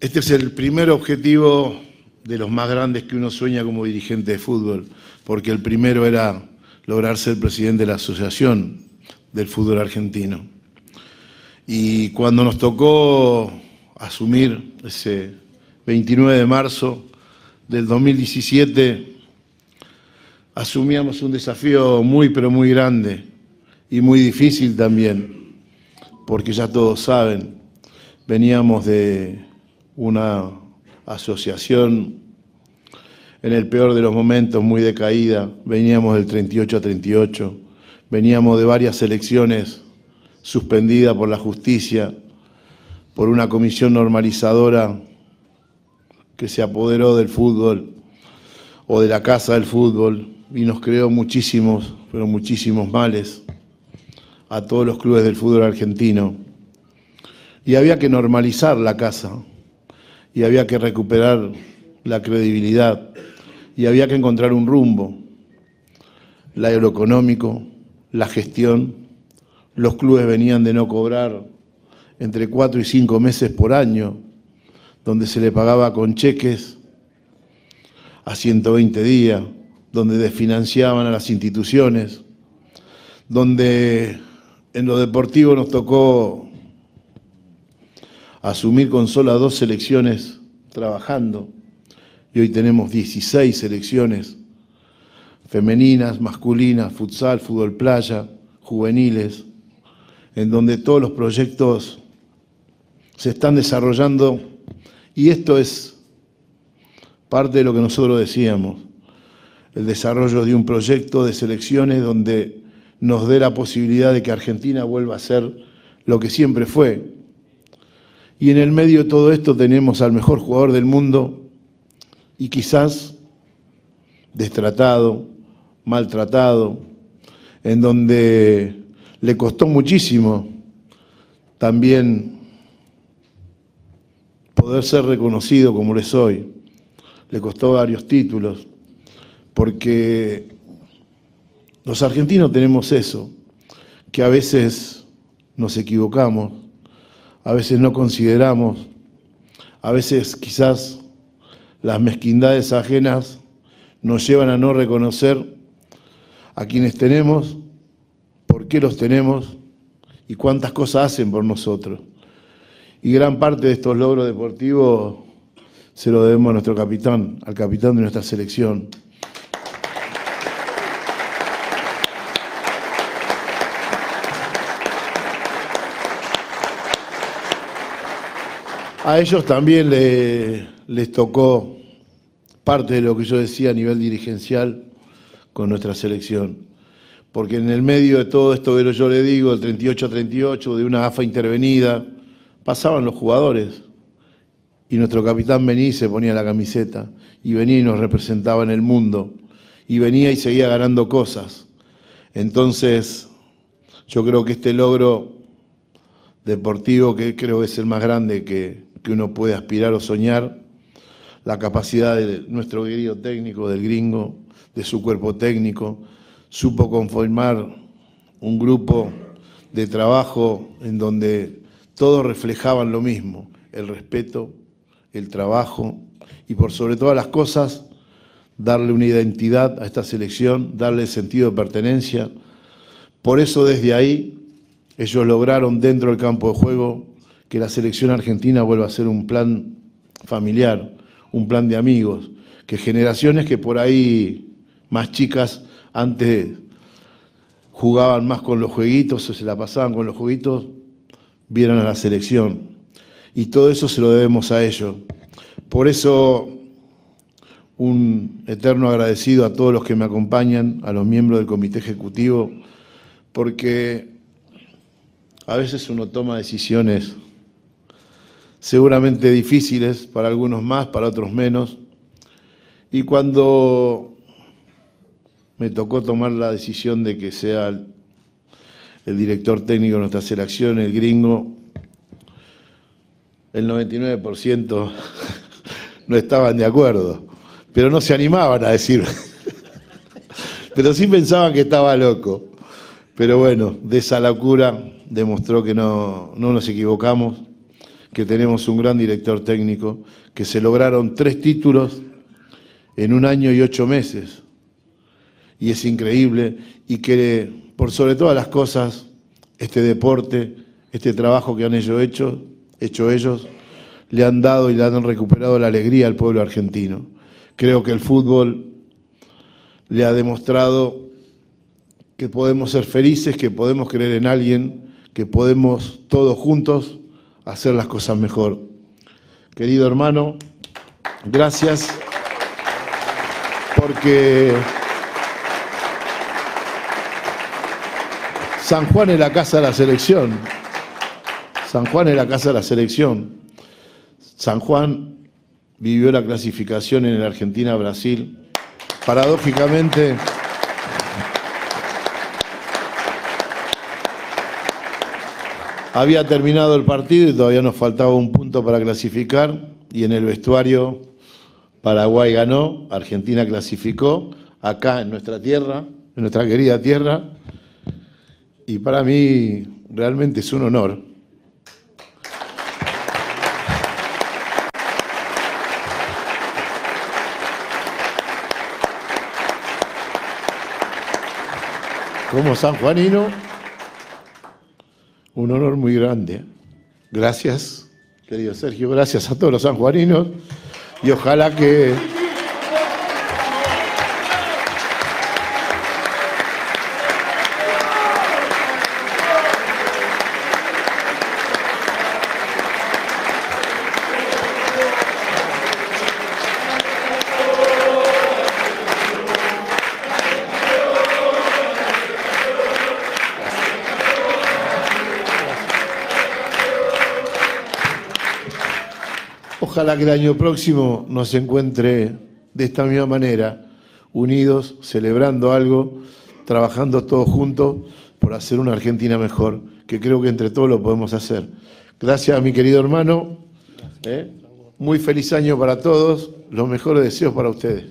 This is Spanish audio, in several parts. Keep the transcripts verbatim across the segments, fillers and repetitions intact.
Este es el primer objetivo de los más grandes que uno sueña como dirigente de fútbol, porque el primero era lograr ser presidente de la Asociación del Fútbol Argentino. Y cuando nos tocó asumir ese veintinueve de marzo del dos mil diecisiete, asumíamos un desafío muy, pero muy grande y muy difícil también, porque ya todos saben, veníamos de una asociación en el peor de los momentos, muy decaída, veníamos del treinta y ocho a treinta y ocho, veníamos de varias elecciones suspendidas por la justicia, por una comisión normalizadora que se apoderó del fútbol o de la casa del fútbol y nos creó muchísimos, pero muchísimos males a todos los clubes del fútbol argentino. Y había que normalizar la casa, y había que recuperar la credibilidad, y había que encontrar un rumbo, el aeroeconómico, la gestión. Los clubes venían de no cobrar entre cuatro y cinco meses por año, donde se le pagaba con cheques a ciento veinte días, donde desfinanciaban a las instituciones, donde en lo deportivo nos tocó asumir con solo dos selecciones trabajando, y hoy tenemos dieciséis selecciones femeninas, masculinas, futsal, fútbol playa, juveniles, en donde todos los proyectos se están desarrollando, y esto es parte de lo que nosotros decíamos, el desarrollo de un proyecto de selecciones donde nos dé la posibilidad de que Argentina vuelva a ser lo que siempre fue. Y en el medio de todo esto tenemos al mejor jugador del mundo y quizás destratado, maltratado, en donde le costó muchísimo también poder ser reconocido como lo es hoy. Le costó varios títulos, porque los argentinos tenemos eso, que a veces nos equivocamos, a veces no consideramos, a veces quizás las mezquindades ajenas nos llevan a no reconocer a quienes tenemos, por qué los tenemos y cuántas cosas hacen por nosotros. Y gran parte de estos logros deportivos se lo debemos a nuestro capitán, al capitán de nuestra selección. A ellos también le, les tocó parte de lo que yo decía a nivel dirigencial con nuestra selección. Porque en el medio de todo esto que yo le digo, el treinta y ocho a treinta y ocho, de una A F A intervenida, pasaban los jugadores. Y nuestro capitán venía y se ponía la camiseta. Y venía y nos representaba en el mundo. Y venía y seguía ganando cosas. Entonces, yo creo que este logro deportivo, que creo que es el más grande que, que uno puede aspirar o soñar, la capacidad de nuestro querido técnico, del gringo, de su cuerpo técnico, supo conformar un grupo de trabajo en donde todos reflejaban lo mismo, el respeto, el trabajo y por sobre todas las cosas, darle una identidad a esta selección, darle sentido de pertenencia. Por eso desde ahí ellos lograron dentro del campo de juego que la selección argentina vuelva a ser un plan familiar, un plan de amigos, que generaciones que por ahí más chicas antes jugaban más con los jueguitos o se la pasaban con los jueguitos, vieran a la selección. Y todo eso se lo debemos a ellos. Por eso, un eterno agradecido a todos los que me acompañan, a los miembros del comité ejecutivo, porque a veces uno toma decisiones seguramente difíciles, para algunos más, para otros menos, y cuando me tocó tomar la decisión de que sea el, el director técnico de nuestra selección, el gringo, el noventa y nueve por ciento no estaban de acuerdo, pero no se animaban a decir, pero sí pensaban que estaba loco. Pero bueno, de esa locura demostró que no, no nos equivocamos, que tenemos un gran director técnico, que se lograron tres títulos en un año y ocho meses. Y es increíble, y que por sobre todas las cosas, este deporte, este trabajo que han ellos hecho, hecho ellos, le han dado y le han recuperado la alegría al pueblo argentino. Creo que el fútbol le ha demostrado que podemos ser felices, que podemos creer en alguien, que podemos todos juntos hacer las cosas mejor. Querido hermano, gracias, porque San Juan es la casa de la selección. San Juan es la casa de la selección. San Juan vivió la clasificación en el Argentina-Brasil. Paradójicamente, había terminado el partido y todavía nos faltaba un punto para clasificar, y en el vestuario Paraguay ganó, Argentina clasificó, acá en nuestra tierra, en nuestra querida tierra, y para mí realmente es un honor. Como sanjuanino, un honor muy grande. Gracias, querido Sergio, gracias a todos los sanjuaninos, y ojalá que Ojalá que el año próximo nos encuentre de esta misma manera, unidos, celebrando algo, trabajando todos juntos por hacer una Argentina mejor, que creo que entre todos lo podemos hacer. Gracias a mi querido hermano, ¿eh? Muy feliz año para todos, los mejores deseos para ustedes.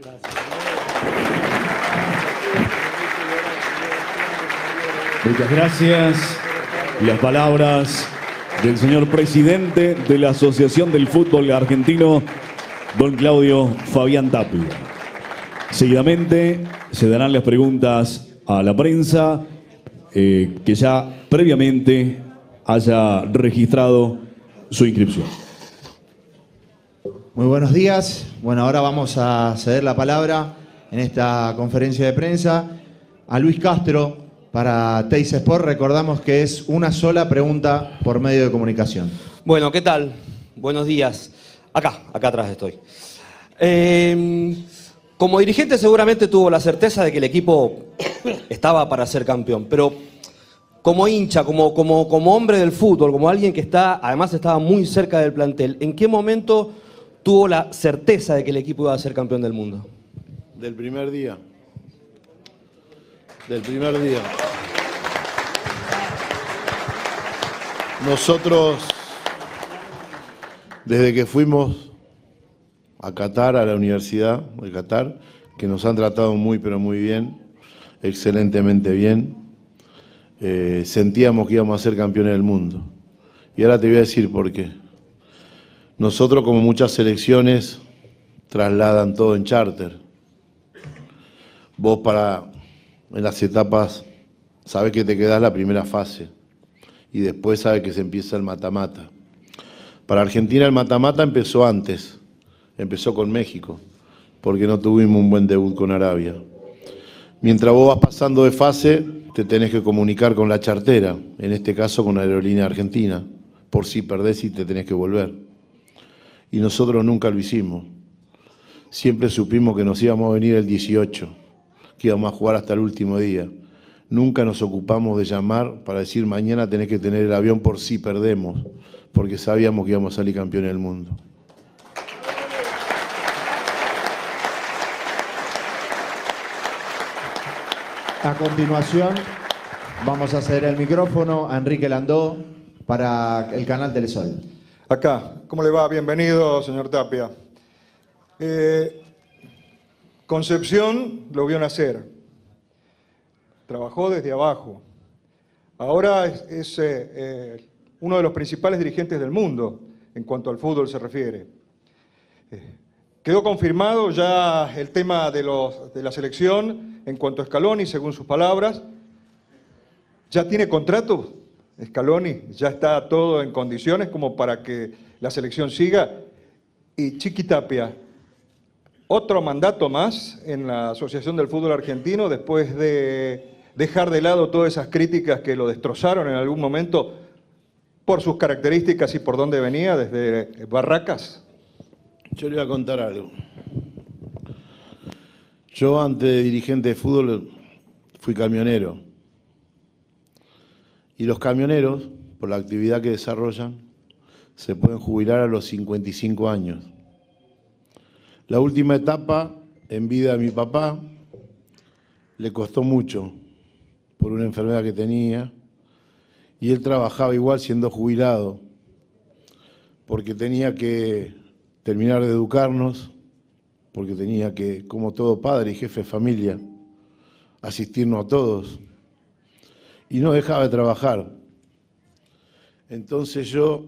Muchas gracias. Las palabras del señor presidente de la Asociación del Fútbol Argentino, don Claudio Fabián Tapia. Seguidamente se darán las preguntas a la prensa eh, que ya previamente haya registrado su inscripción. Muy buenos días. Bueno, ahora vamos a ceder la palabra en esta conferencia de prensa a Luis Castro para Teis Sport. Recordamos que es una sola pregunta por medio de comunicación. Bueno, ¿qué tal? Buenos días. Acá, acá atrás estoy. Eh, como dirigente seguramente tuvo la certeza de que el equipo estaba para ser campeón, pero como hincha, como, como, como hombre del fútbol, como alguien que está, además estaba muy cerca del plantel, ¿en qué momento tuvo la certeza de que el equipo iba a ser campeón del mundo? Del primer día. Del primer día. Nosotros, desde que fuimos a Qatar, a la Universidad de Qatar, que nos han tratado muy, pero muy bien, excelentemente bien, eh, sentíamos que íbamos a ser campeones del mundo. Y ahora te voy a decir por qué. Nosotros, como muchas selecciones, trasladan todo en charter. Vos para, en las etapas, sabés que te quedás la primera fase y después sabés que se empieza el mata-mata. Para Argentina el mata-mata empezó antes, empezó con México, porque no tuvimos un buen debut con Arabia. Mientras vos vas pasando de fase, te tenés que comunicar con la chartera, en este caso con la Aerolínea Argentina, por si perdés y te tenés que volver. Y nosotros nunca lo hicimos. Siempre supimos que nos íbamos a venir el dieciocho, que íbamos a jugar hasta el último día. Nunca nos ocupamos de llamar para decir mañana tenés que tener el avión por si perdemos, porque sabíamos que íbamos a salir campeones del mundo. A continuación, vamos a ceder el micrófono a Enrique Landó para el canal Telesol. Acá, ¿cómo le va? Bienvenido, señor Tapia. Eh, Concepción lo vio nacer, trabajó desde abajo. Ahora es, es eh, eh, uno de los principales dirigentes del mundo en cuanto al fútbol se refiere. Eh, quedó confirmado ya el tema de, los, de la selección en cuanto a Scaloni, según sus palabras. ¿Ya tiene contrato Scaloni? ¿Ya está todo en condiciones como para que la selección siga? Y Chiqui Tapia, otro mandato más en la Asociación del Fútbol Argentino después de dejar de lado todas esas críticas que lo destrozaron en algún momento por sus características y por dónde venía, desde Barracas. Yo le voy a contar algo. Yo, antes de dirigente de fútbol, fui camionero. Y los camioneros, por la actividad que desarrollan, se pueden jubilar a los cincuenta y cinco años. La última etapa, en vida de mi papá, le costó mucho por una enfermedad que tenía, y él trabajaba igual siendo jubilado, porque tenía que terminar de educarnos, porque tenía que, como todo padre y jefe de familia, asistirnos a todos, y no dejaba de trabajar. Entonces yo,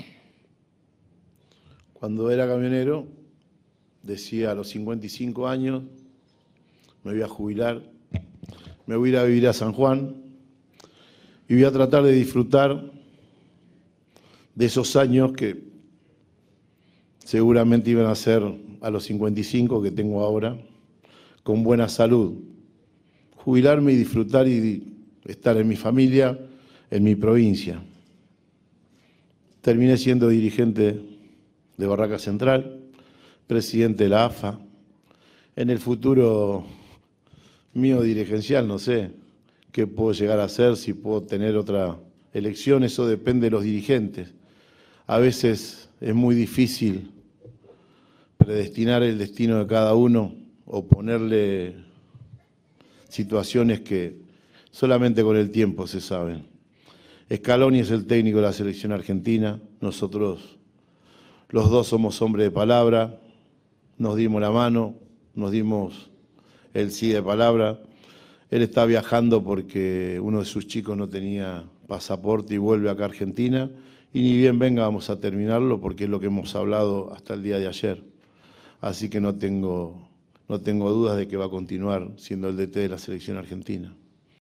cuando era camionero, decía a los cincuenta y cinco años, me voy a jubilar, me voy a ir a vivir a San Juan y voy a tratar de disfrutar de esos años que seguramente iban a ser a los cincuenta y cinco que tengo ahora, con buena salud. Jubilarme y disfrutar y estar en mi familia, en mi provincia. Terminé siendo dirigente de Barraca Central, presidente de la A F A. En el futuro mío dirigencial, no sé qué puedo llegar a hacer, si puedo tener otra elección, eso depende de los dirigentes. A veces es muy difícil predestinar el destino de cada uno o ponerle situaciones que solamente con el tiempo se saben. Scaloni es el técnico de la selección argentina, nosotros los dos somos hombres de palabra, nos dimos la mano, nos dimos el sí de palabra. Él está viajando porque uno de sus chicos no tenía pasaporte y vuelve acá a Argentina, y ni bien venga vamos a terminarlo porque es lo que hemos hablado hasta el día de ayer. Así que no tengo, no tengo dudas de que va a continuar siendo el D T de la selección argentina.